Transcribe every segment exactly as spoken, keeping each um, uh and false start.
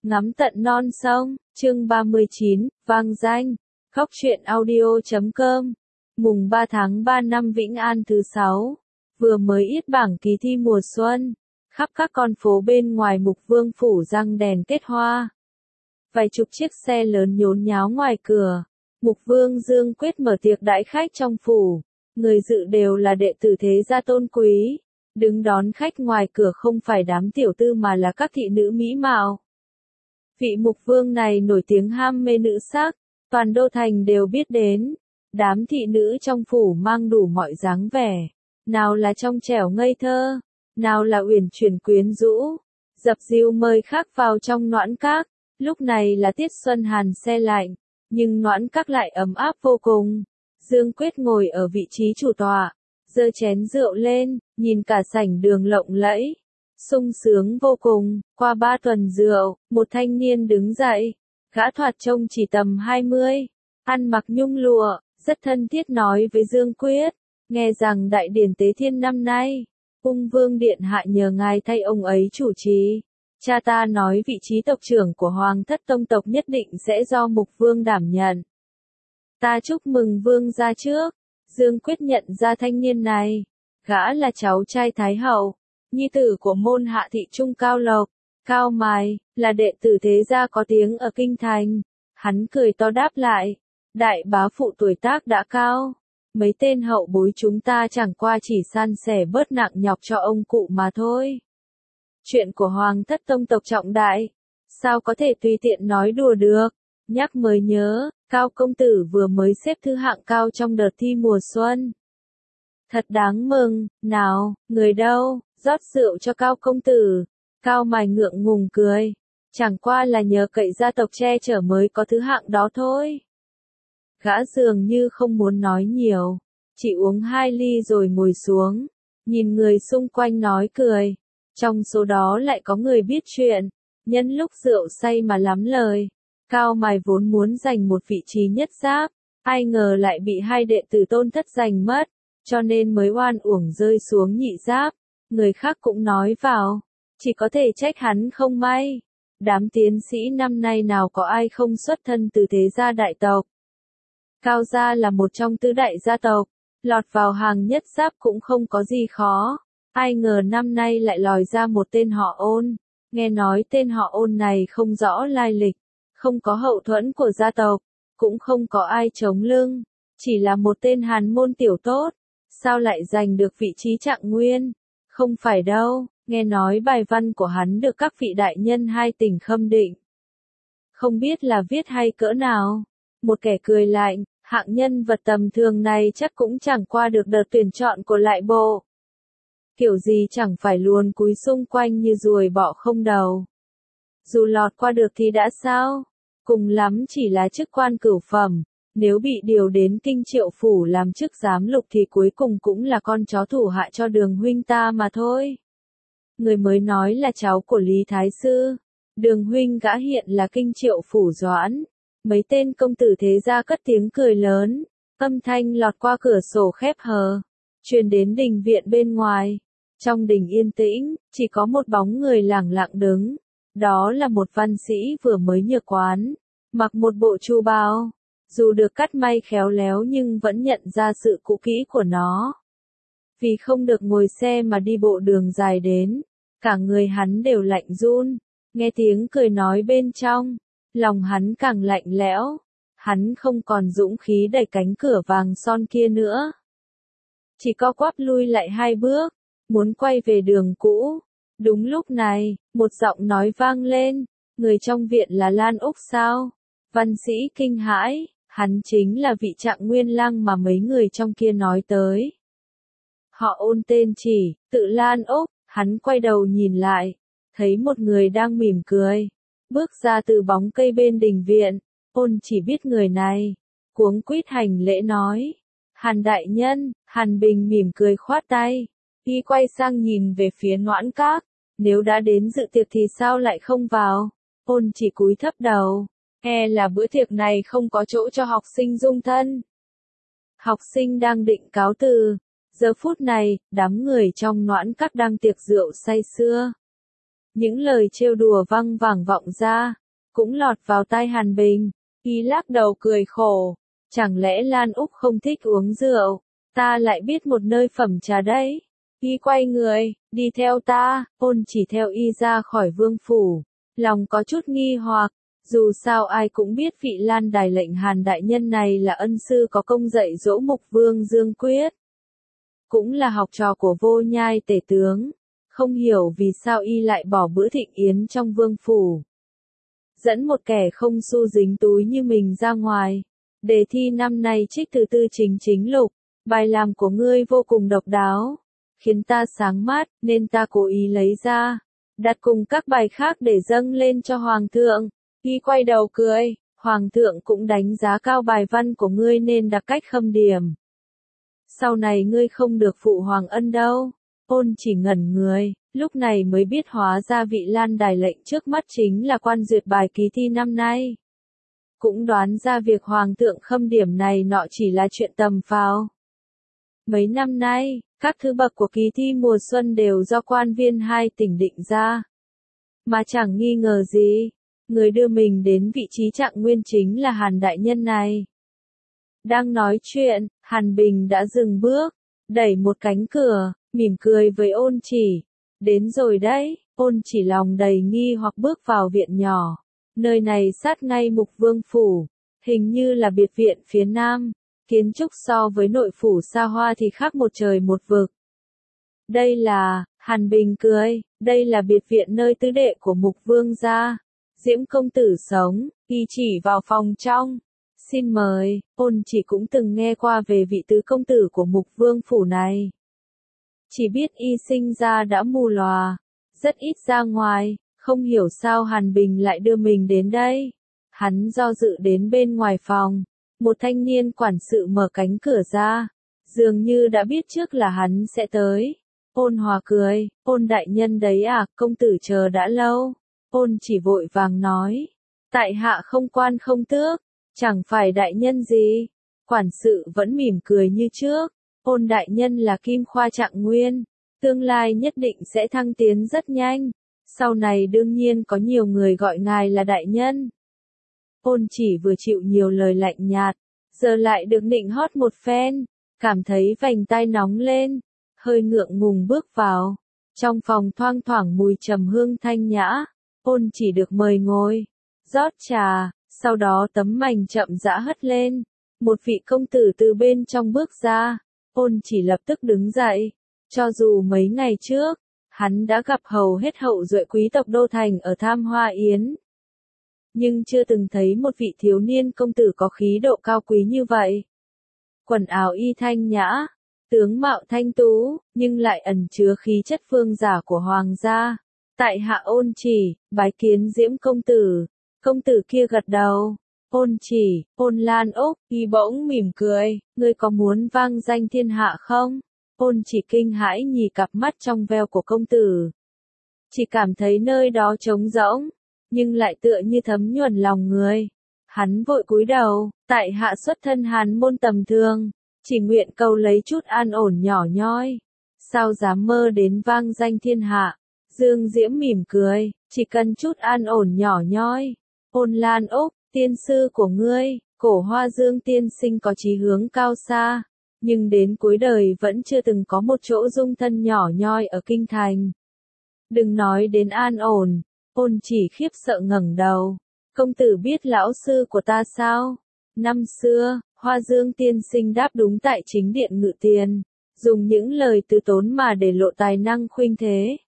Ngắm tận non sông, chương ba mươi chín, vang danh, khóc chuyện audio chấm com, mùng ba tháng ba năm Vĩnh An thứ sáu, vừa mới yết bảng kỳ thi mùa xuân, khắp các con phố bên ngoài Mục Vương phủ răng đèn kết hoa. Vài chục chiếc xe lớn nhốn nháo ngoài cửa, Mục Vương Dương Quyết mở tiệc đãi khách trong phủ, người dự đều là đệ tử thế gia tôn quý, đứng đón khách ngoài cửa không phải đám tiểu tư mà là các thị nữ mỹ mạo. Vị Mục Vương này nổi tiếng ham mê nữ sắc, toàn đô thành đều biết đến. Đám thị nữ trong phủ mang đủ mọi dáng vẻ, nào là trong trẻo ngây thơ, nào là uyển chuyển quyến rũ, dập dìu mời khách vào trong noãn các. Lúc này là tiết xuân hàn se lạnh, nhưng noãn các lại ấm áp vô cùng. Dương Quyết ngồi ở vị trí chủ tọa, giơ chén rượu lên, nhìn cả sảnh đường lộng lẫy, sung sướng vô cùng. Qua ba tuần rượu, một thanh niên đứng dậy, gã thoạt trông chỉ tầm hai mươi, ăn mặc nhung lụa, rất thân thiết nói với Dương Quyết, nghe rằng đại điển tế thiên năm nay, Ung Vương điện hạ nhờ ngài thay ông ấy chủ trì. Cha ta nói vị trí tộc trưởng của Hoàng thất tông tộc nhất định sẽ do Mục Vương đảm nhận. Ta chúc mừng Vương gia trước. Dương Quyết nhận ra thanh niên này, gã là cháu trai Thái hậu, nhi tử của môn hạ thị trung Cao Lộc, Cao Mài, là đệ tử thế gia có tiếng ở kinh thành. Hắn cười to đáp lại, đại bá phụ tuổi tác đã cao, mấy tên hậu bối chúng ta chẳng qua chỉ san sẻ bớt nặng nhọc cho ông cụ mà thôi. Chuyện của Hoàng thất tông tộc trọng đại, sao có thể tùy tiện nói đùa được. Nhắc mới nhớ, Cao công tử vừa mới xếp thứ hạng cao trong đợt thi mùa xuân. Thật đáng mừng, nào, người đâu, rót rượu cho Cao công tử. Cao Mài ngượng ngùng cười, chẳng qua là nhờ cậy gia tộc che chở mới có thứ hạng đó thôi. Gã dường như không muốn nói nhiều, chỉ uống hai ly rồi ngồi xuống, nhìn người xung quanh nói cười. Trong số đó lại có người biết chuyện, nhân lúc rượu say mà lắm lời. Cao Mài vốn muốn giành một vị trí nhất giáp, ai ngờ lại bị hai đệ tử tôn thất giành mất, cho nên mới oan uổng rơi xuống nhị giáp. Người khác cũng nói vào, chỉ có thể trách hắn không may. Đám tiến sĩ năm nay nào có ai không xuất thân từ thế gia đại tộc. Cao gia là một trong tứ đại gia tộc, lọt vào hàng nhất giáp cũng không có gì khó. Ai ngờ năm nay lại lòi ra một tên họ Ôn, nghe nói tên họ Ôn này không rõ lai lịch, không có hậu thuẫn của gia tộc, cũng không có ai chống lưng, chỉ là một tên hàn môn tiểu tốt, sao lại giành được vị trí trạng nguyên? Không phải đâu, nghe nói bài văn của hắn được các vị đại nhân hai tỉnh khâm định. Không biết là viết hay cỡ nào. Một kẻ cười lạnh, hạng nhân vật tầm thường này chắc cũng chẳng qua được đợt tuyển chọn của lại bộ. Kiểu gì chẳng phải luồn cúi xung quanh như ruồi bọ không đầu. Dù lọt qua được thì đã sao? Cùng lắm chỉ là chức quan cửu phẩm, nếu bị điều đến kinh Triệu phủ làm chức giám lục thì cuối cùng cũng là con chó thủ hạ cho Đường huynh ta mà thôi. Người mới nói là cháu của Lý Thái Sư. Đường huynh gã hiện là kinh Triệu phủ Doãn. Mấy tên công tử thế gia cất tiếng cười lớn, âm thanh lọt qua cửa sổ khép hờ, truyền đến đình viện bên ngoài. Trong đình yên tĩnh, chỉ có một bóng người lẳng lặng đứng. Đó là một văn sĩ vừa mới nhược quán, mặc một bộ chu bào. Dù được cắt may khéo léo nhưng vẫn nhận ra sự cũ kỹ của nó. Vì không được ngồi xe mà đi bộ đường dài đến, cả người hắn đều lạnh run. Nghe tiếng cười nói bên trong, lòng hắn càng lạnh lẽo. Hắn không còn dũng khí đẩy cánh cửa vàng son kia nữa. Chỉ co quắp lui lại hai bước, muốn quay về đường cũ. Đúng lúc này, một giọng nói vang lên, người trong viện là Lan Úc sao? Văn sĩ kinh hãi, hắn chính là vị trạng nguyên lang mà mấy người trong kia nói tới. Họ Ôn tên chỉ, tự Lan Úc, hắn quay đầu nhìn lại, thấy một người đang mỉm cười, bước ra từ bóng cây bên đình viện. Ôn chỉ biết người này, cuống quýt hành lễ nói, Hàn đại nhân. Hàn Bình mỉm cười khoát tay, y quay sang nhìn về phía noãn các, nếu đã đến dự tiệc thì sao lại không vào? Ôn chỉ cúi thấp đầu, e là bữa tiệc này không có chỗ cho học sinh dung thân. Học sinh đang định cáo từ, giờ phút này, đám người trong noãn các đang tiệc rượu say sưa. Những lời trêu đùa văng vẳng vọng ra, cũng lọt vào tai Hàn Bình. Y lắc đầu cười khổ, chẳng lẽ Lan Úc không thích uống rượu, ta lại biết một nơi phẩm trà đấy. Y quay người, đi theo ta, Ôn Chỉ theo Y ra khỏi vương phủ, lòng có chút nghi hoặc, dù sao ai cũng biết vị Lan Đài lệnh Hàn đại nhân này là ân sư có công dạy dỗ Mục Vương Dương Quyết, cũng là học trò của Vô Nhai tể tướng, không hiểu vì sao Y lại bỏ bữa thịnh yến trong vương phủ, dẫn một kẻ không xu dính túi như mình ra ngoài. Đề thi năm nay trích từ Tư Chính Chính Lục, bài làm của ngươi vô cùng độc đáo, khiến ta sáng mắt, nên ta cố ý lấy ra, đặt cùng các bài khác để dâng lên cho Hoàng thượng. Y quay đầu cười, Hoàng thượng cũng đánh giá cao bài văn của ngươi nên đặc cách khâm điểm. Sau này ngươi không được phụ hoàng ân đâu. Ôn Chỉ ngẩn người, lúc này mới biết hóa ra vị Lan Đài lệnh trước mắt chính là quan duyệt bài kỳ thi năm nay. Cũng đoán ra việc Hoàng thượng khâm điểm này nọ chỉ là chuyện tầm phào. Mấy năm nay, các thứ bậc của kỳ thi mùa xuân đều do quan viên hai tỉnh định ra. Mà chẳng nghi ngờ gì, người đưa mình đến vị trí trạng nguyên chính là Hàn đại nhân này. Đang nói chuyện, Hàn Bình đã dừng bước, đẩy một cánh cửa, mỉm cười với Ôn Chỉ. Đến rồi đấy, Ôn Chỉ lòng đầy nghi hoặc bước vào viện nhỏ. Nơi này sát ngay Mục Vương phủ, hình như là biệt viện phía nam. Kiến trúc so với nội phủ xa hoa thì khác một trời một vực. Đây là, Hàn Bình cười, đây là biệt viện nơi tứ đệ của Mục Vương gia. Diễm công tử sống, Y chỉ vào phòng trong. Xin mời, Ôn Chỉ cũng từng nghe qua về vị tứ công tử của Mục Vương phủ này. Chỉ biết Y sinh ra đã mù lòa, rất ít ra ngoài, không hiểu sao Hàn Bình lại đưa mình đến đây. Hắn do dự đến bên ngoài phòng. Một thanh niên quản sự mở cánh cửa ra, dường như đã biết trước là hắn sẽ tới. Ôn Hòa cười, Ôn đại nhân đấy à, công tử chờ đã lâu. Ôn Chỉ vội vàng nói, tại hạ không quan không tước, chẳng phải đại nhân gì. Quản sự vẫn mỉm cười như trước, Ôn đại nhân là kim khoa trạng nguyên, tương lai nhất định sẽ thăng tiến rất nhanh, sau này đương nhiên có nhiều người gọi ngài là đại nhân. Ôn Chỉ vừa chịu nhiều lời lạnh nhạt, giờ lại được nịnh hót một phen, cảm thấy vành tai nóng lên, hơi ngượng ngùng bước vào. Trong phòng thoang thoảng mùi trầm hương thanh nhã, Ôn Chỉ được mời ngồi, rót trà, sau đó tấm mành chậm rãi hất lên. Một vị công tử từ bên trong bước ra, Ôn Chỉ lập tức đứng dậy, cho dù mấy ngày trước, hắn đã gặp hầu hết hậu duệ quý tộc đô thành ở Tham Hoa Yến. Nhưng chưa từng thấy một vị thiếu niên công tử có khí độ cao quý như vậy. Quần áo y thanh nhã, tướng mạo thanh tú, nhưng lại ẩn chứa khí chất phương giả của hoàng gia. Tại hạ Ôn Chỉ, bái kiến Diễm công tử. Công tử kia gật đầu. Ôn Chỉ, Ôn Lan Úc, y bỗng mỉm cười, ngươi có muốn vang danh thiên hạ không? Ôn Chỉ kinh hãi nhìn cặp mắt trong veo của công tử. Chỉ cảm thấy nơi đó trống rỗng, nhưng lại tựa như thấm nhuần lòng người. Hắn vội cúi đầu, tại hạ xuất thân hàn môn tầm thường, chỉ nguyện cầu lấy chút an ổn nhỏ nhoi. Sao dám mơ đến vang danh thiên hạ? Dương Diễm mỉm cười, chỉ cần chút an ổn nhỏ nhoi. Ôn Lan Úc, tiên sư của ngươi, Cổ Hoa Dương tiên sinh có chí hướng cao xa, nhưng đến cuối đời vẫn chưa từng có một chỗ dung thân nhỏ nhoi ở kinh thành. Đừng nói đến an ổn. Ôn Chỉ khiếp sợ ngẩng đầu. Công tử biết lão sư của ta sao? Năm xưa, Hoa Dương tiên sinh đáp đúng tại chính điện Ngự Tiền, dùng những lời từ tốn mà để lộ tài năng khuynh thế.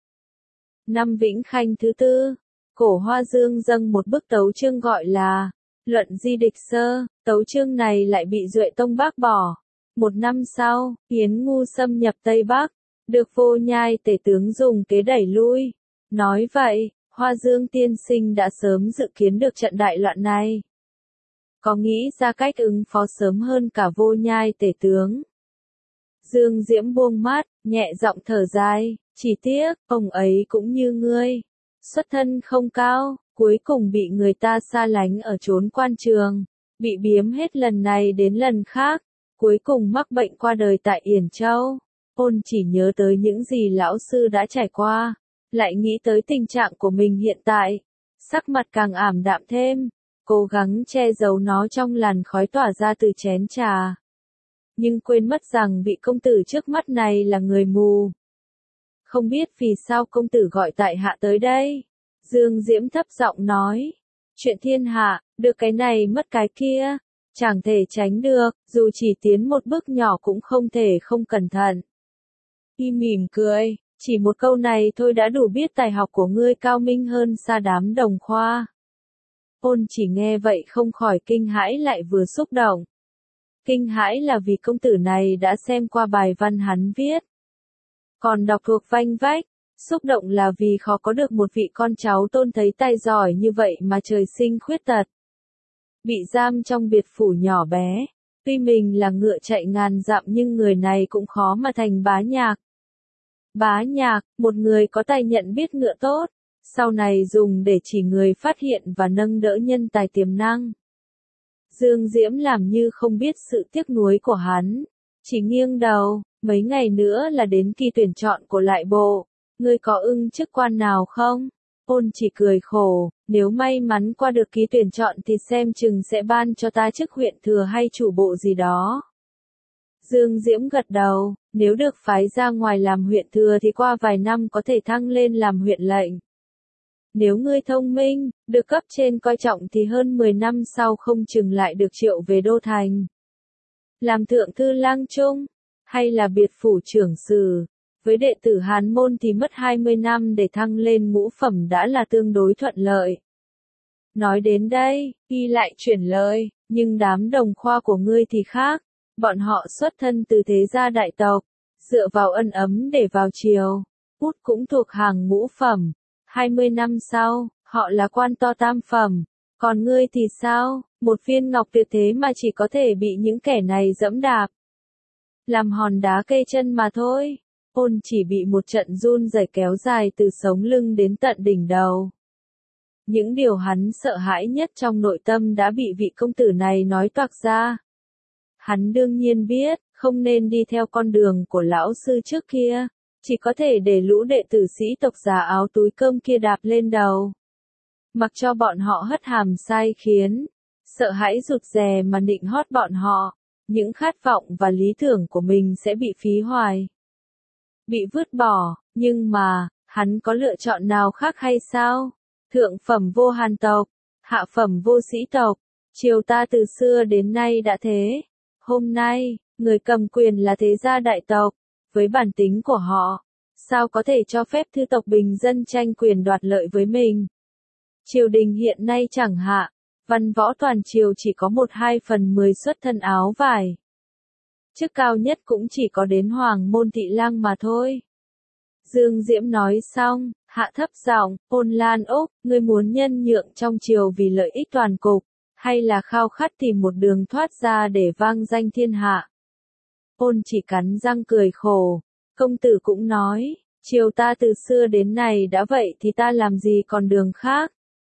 Năm Vĩnh Khanh thứ tư, Cổ Hoa Dương dâng một bức tấu chương gọi là Luận Di Địch Sơ, tấu chương này lại bị Duệ Tông bác bỏ. Một năm sau, Yến Ngu xâm nhập Tây Bắc, được Vô Nhai tể tướng dùng kế đẩy lui. Nói vậy, Hoa Dương tiên sinh đã sớm dự kiến được trận đại loạn này. Có nghĩ ra cách ứng phó sớm hơn cả Vô Nhai tể tướng. Dương Diễm buông mắt, nhẹ giọng thở dài, chỉ tiếc, ông ấy cũng như ngươi. Xuất thân không cao, cuối cùng bị người ta xa lánh ở chốn quan trường, bị biếm hết lần này đến lần khác, cuối cùng mắc bệnh qua đời tại Yển Châu. Ôn Chỉ nhớ tới những gì lão sư đã trải qua, lại nghĩ tới tình trạng của mình hiện tại, sắc mặt càng ảm đạm thêm, cố gắng che giấu nó trong làn khói tỏa ra từ chén trà. Nhưng quên mất rằng vị công tử trước mắt này là người mù. Không biết vì sao công tử gọi tại hạ tới đây. Dương Diễm thấp giọng nói. Chuyện thiên hạ, được cái này mất cái kia. Chẳng thể tránh được, dù chỉ tiến một bước nhỏ cũng không thể không cẩn thận. Y mỉm cười, chỉ một câu này thôi đã đủ biết tài học của ngươi cao minh hơn xa đám đồng khoa. Ôn chỉ nghe vậy không khỏi kinh hãi lại vừa xúc động. Kinh hãi là vì công tử này đã xem qua bài văn hắn viết. Còn đọc thuộc vanh vách, xúc động là vì khó có được một vị con cháu tôn thấy tài giỏi như vậy mà trời sinh khuyết tật. Bị giam trong biệt phủ nhỏ bé, tuy mình là ngựa chạy ngàn dặm nhưng người này cũng khó mà thành bá nhạc. Bá nhạc, một người có tài nhận biết ngựa tốt, sau này dùng để chỉ người phát hiện và nâng đỡ nhân tài tiềm năng. Dương Diễm làm như không biết sự tiếc nuối của hắn, chỉ nghiêng đầu, mấy ngày nữa là đến kỳ tuyển chọn của lại bộ, ngươi có ưng chức quan nào không? Ôn chỉ cười khổ, nếu may mắn qua được kỳ tuyển chọn thì xem chừng sẽ ban cho ta chức huyện thừa hay chủ bộ gì đó. Dương Diễm gật đầu, nếu được phái ra ngoài làm huyện thừa thì qua vài năm có thể thăng lên làm huyện lệnh. Nếu ngươi thông minh, được cấp trên coi trọng thì hơn mười năm sau không chừng lại được triệu về đô thành. Làm thượng thư lang trung, hay là biệt phủ trưởng sử, với đệ tử Hàn môn thì mất hai mươi năm để thăng lên ngũ phẩm đã là tương đối thuận lợi. Nói đến đây, y lại chuyển lời, nhưng đám đồng khoa của ngươi thì khác, bọn họ xuất thân từ thế gia đại tộc, dựa vào ân ấm để vào triều, út cũng thuộc hàng ngũ phẩm. hai mươi năm sau, họ là quan to tam phẩm, còn ngươi thì sao, một viên ngọc tuyệt thế mà chỉ có thể bị những kẻ này dẫm đạp. Làm hòn đá kê chân mà thôi. Ôn chỉ bị một trận run rẩy kéo dài từ sống lưng đến tận đỉnh đầu. Những điều hắn sợ hãi nhất trong nội tâm đã bị vị công tử này nói toạc ra. Hắn đương nhiên biết, không nên đi theo con đường của lão sư trước kia, chỉ có thể để lũ đệ tử sĩ tộc già áo túi cơm kia đạp lên đầu. Mặc cho bọn họ hất hàm sai khiến, sợ hãi rụt rè mà nịnh hót bọn họ, những khát vọng và lý tưởng của mình sẽ bị phí hoài. Bị vứt bỏ, nhưng mà, hắn có lựa chọn nào khác hay sao? Thượng phẩm vô hàn tộc, hạ phẩm vô sĩ tộc, triều ta từ xưa đến nay đã thế. Hôm nay, người cầm quyền là thế gia đại tộc, với bản tính của họ, sao có thể cho phép thư tộc bình dân tranh quyền đoạt lợi với mình? Triều đình hiện nay chẳng hạ, văn võ toàn triều chỉ có một hai phần mười xuất thân áo vải. Chức cao nhất cũng chỉ có đến hoàng môn thị lang mà thôi. Dương Diễm nói xong, hạ thấp giọng, Ôn Lan Úc, ngươi muốn nhân nhượng trong triều vì lợi ích toàn cục, hay là khao khát tìm một đường thoát ra để vang danh thiên hạ? Ôn chỉ cắn răng cười khổ, công tử cũng nói, triều ta từ xưa đến nay đã vậy thì ta làm gì còn đường khác?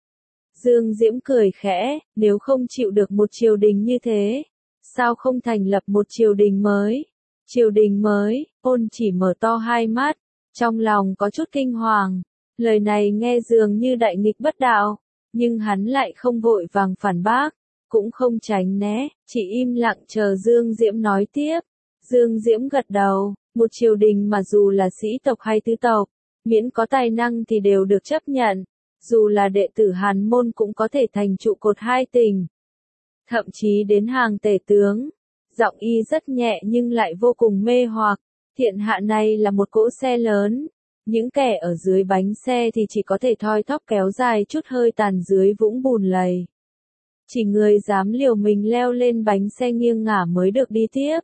Dương Diễm cười khẽ, nếu không chịu được một triều đình như thế, sao không thành lập một triều đình mới? Triều đình mới, ôn chỉ mở to hai mắt, trong lòng có chút kinh hoàng, lời này nghe dường như đại nghịch bất đạo, nhưng hắn lại không vội vàng phản bác, cũng không tránh né, chỉ im lặng chờ Dương Diễm nói tiếp. Dương Diễm gật đầu, một triều đình mà dù là sĩ tộc hay tứ tộc, miễn có tài năng thì đều được chấp nhận, dù là đệ tử Hàn môn cũng có thể thành trụ cột hai tình. Thậm chí đến hàng tể tướng, giọng y rất nhẹ nhưng lại vô cùng mê hoặc, thiên hạ này là một cỗ xe lớn, những kẻ ở dưới bánh xe thì chỉ có thể thoi thóp kéo dài chút hơi tàn dưới vũng bùn lầy. Chỉ người dám liều mình leo lên bánh xe nghiêng ngả mới được đi tiếp.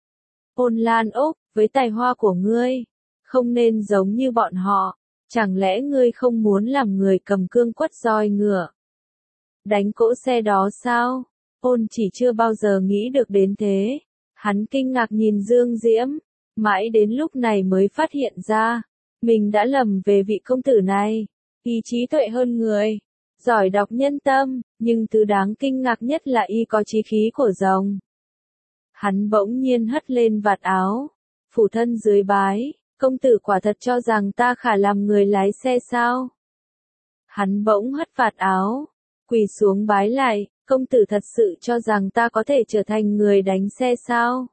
Ôn Lan Úc, với tài hoa của ngươi, không nên giống như bọn họ, chẳng lẽ ngươi không muốn làm người cầm cương quất roi ngựa? Đánh cỗ xe đó sao? Ôn chỉ chưa bao giờ nghĩ được đến thế. Hắn kinh ngạc nhìn Dương Diễm, mãi đến lúc này mới phát hiện ra, mình đã lầm về vị công tử này. Y trí tuệ hơn người, giỏi đọc nhân tâm, nhưng thứ đáng kinh ngạc nhất là y có chí khí của rồng. Hắn bỗng nhiên hất lên vạt áo, phủ thân dưới bái, công tử quả thật cho rằng ta khả làm người lái xe sao? Hắn bỗng hất vạt áo, quỳ xuống bái lại, công tử thật sự cho rằng ta có thể trở thành người đánh xe sao?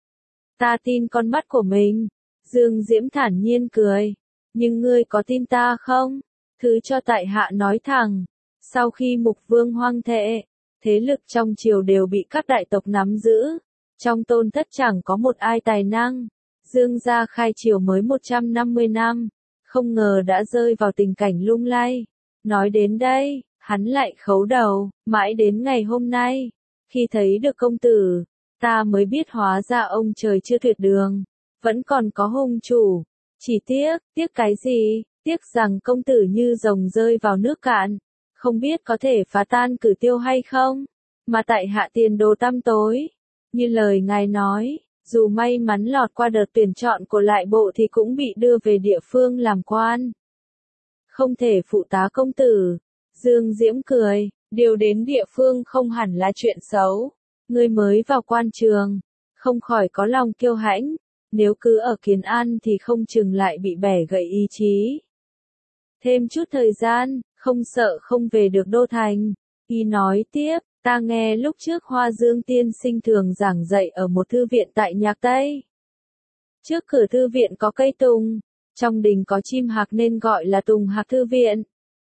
Ta tin con mắt của mình. Dương Diễm thản nhiên cười. Nhưng ngươi có tin ta không? Thứ cho tại hạ nói thẳng. Sau khi Mục Vương hoang thệ, thế lực trong triều đều bị các đại tộc nắm giữ. Trong tôn thất chẳng có một ai tài năng. Dương gia khai triều mới một trăm năm mươi năm. Không ngờ đã rơi vào tình cảnh lung lay. Nói đến đây, hắn lại khấu đầu, mãi đến ngày hôm nay. Khi thấy được công tử, ta mới biết hóa ra ông trời chưa tuyệt đường. Vẫn còn có hung chủ. Chỉ tiếc, tiếc cái gì? Tiếc rằng công tử như rồng rơi vào nước cạn. Không biết có thể phá tan cử tiêu hay không? Mà tại hạ tiền đồ tăm tối. Như lời ngài nói, dù may mắn lọt qua đợt tuyển chọn của lại bộ thì cũng bị đưa về địa phương làm quan. Không thể phụ tá công tử. Dương Diễm cười, điều đến địa phương không hẳn là chuyện xấu. Ngươi mới vào quan trường, không khỏi có lòng kiêu hãnh. Nếu cứ ở Kiến An thì không chừng lại bị bẻ gãy ý chí. Thêm chút thời gian, không sợ không về được đô thành. Y nói tiếp, ta nghe lúc trước Hoa Dương tiên sinh thường giảng dạy ở một thư viện tại Nhạc Tây. Trước cửa thư viện có cây tùng, trong đình có chim hạc nên gọi là Tùng Hạc Thư Viện.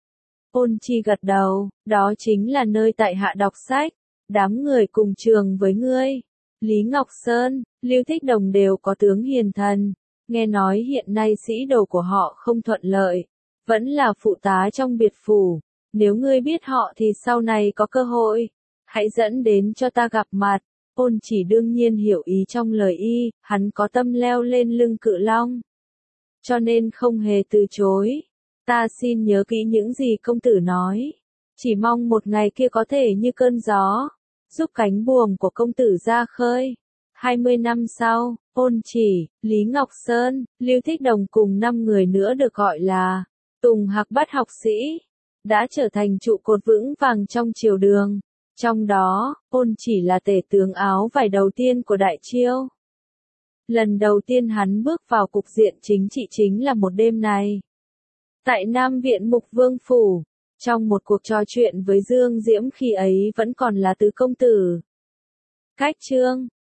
Ôn Chi gật đầu, đó chính là nơi tại hạ đọc sách. Đám người cùng trường với ngươi, Lý Ngọc Sơn, Lưu Thích Đồng đều có tướng hiền thần. Nghe nói hiện nay sĩ đồ của họ không thuận lợi, vẫn là phụ tá trong biệt phủ. Nếu ngươi biết họ thì sau này có cơ hội, hãy dẫn đến cho ta gặp mặt. Ôn Chỉ đương nhiên hiểu ý trong lời y, hắn có tâm leo lên lưng cự long. Cho nên không hề từ chối. Ta xin nhớ kỹ những gì công tử nói. Chỉ mong một ngày kia có thể như cơn gió, giúp cánh buồm của công tử ra khơi. hai mươi năm sau, Ôn Chỉ, Lý Ngọc Sơn, Lưu Thích Đồng cùng năm người nữa được gọi là Tùng Hạc Bát học sĩ, đã trở thành trụ cột vững vàng trong triều đường. Trong đó, Ôn Chỉ là tể tướng áo vải đầu tiên của Đại Chiêu. Lần đầu tiên hắn bước vào cục diện chính trị chính là một đêm này. Tại Nam Viện Mục Vương Phủ, trong một cuộc trò chuyện với Dương Diễm khi ấy vẫn còn là tứ công tử. Cách chương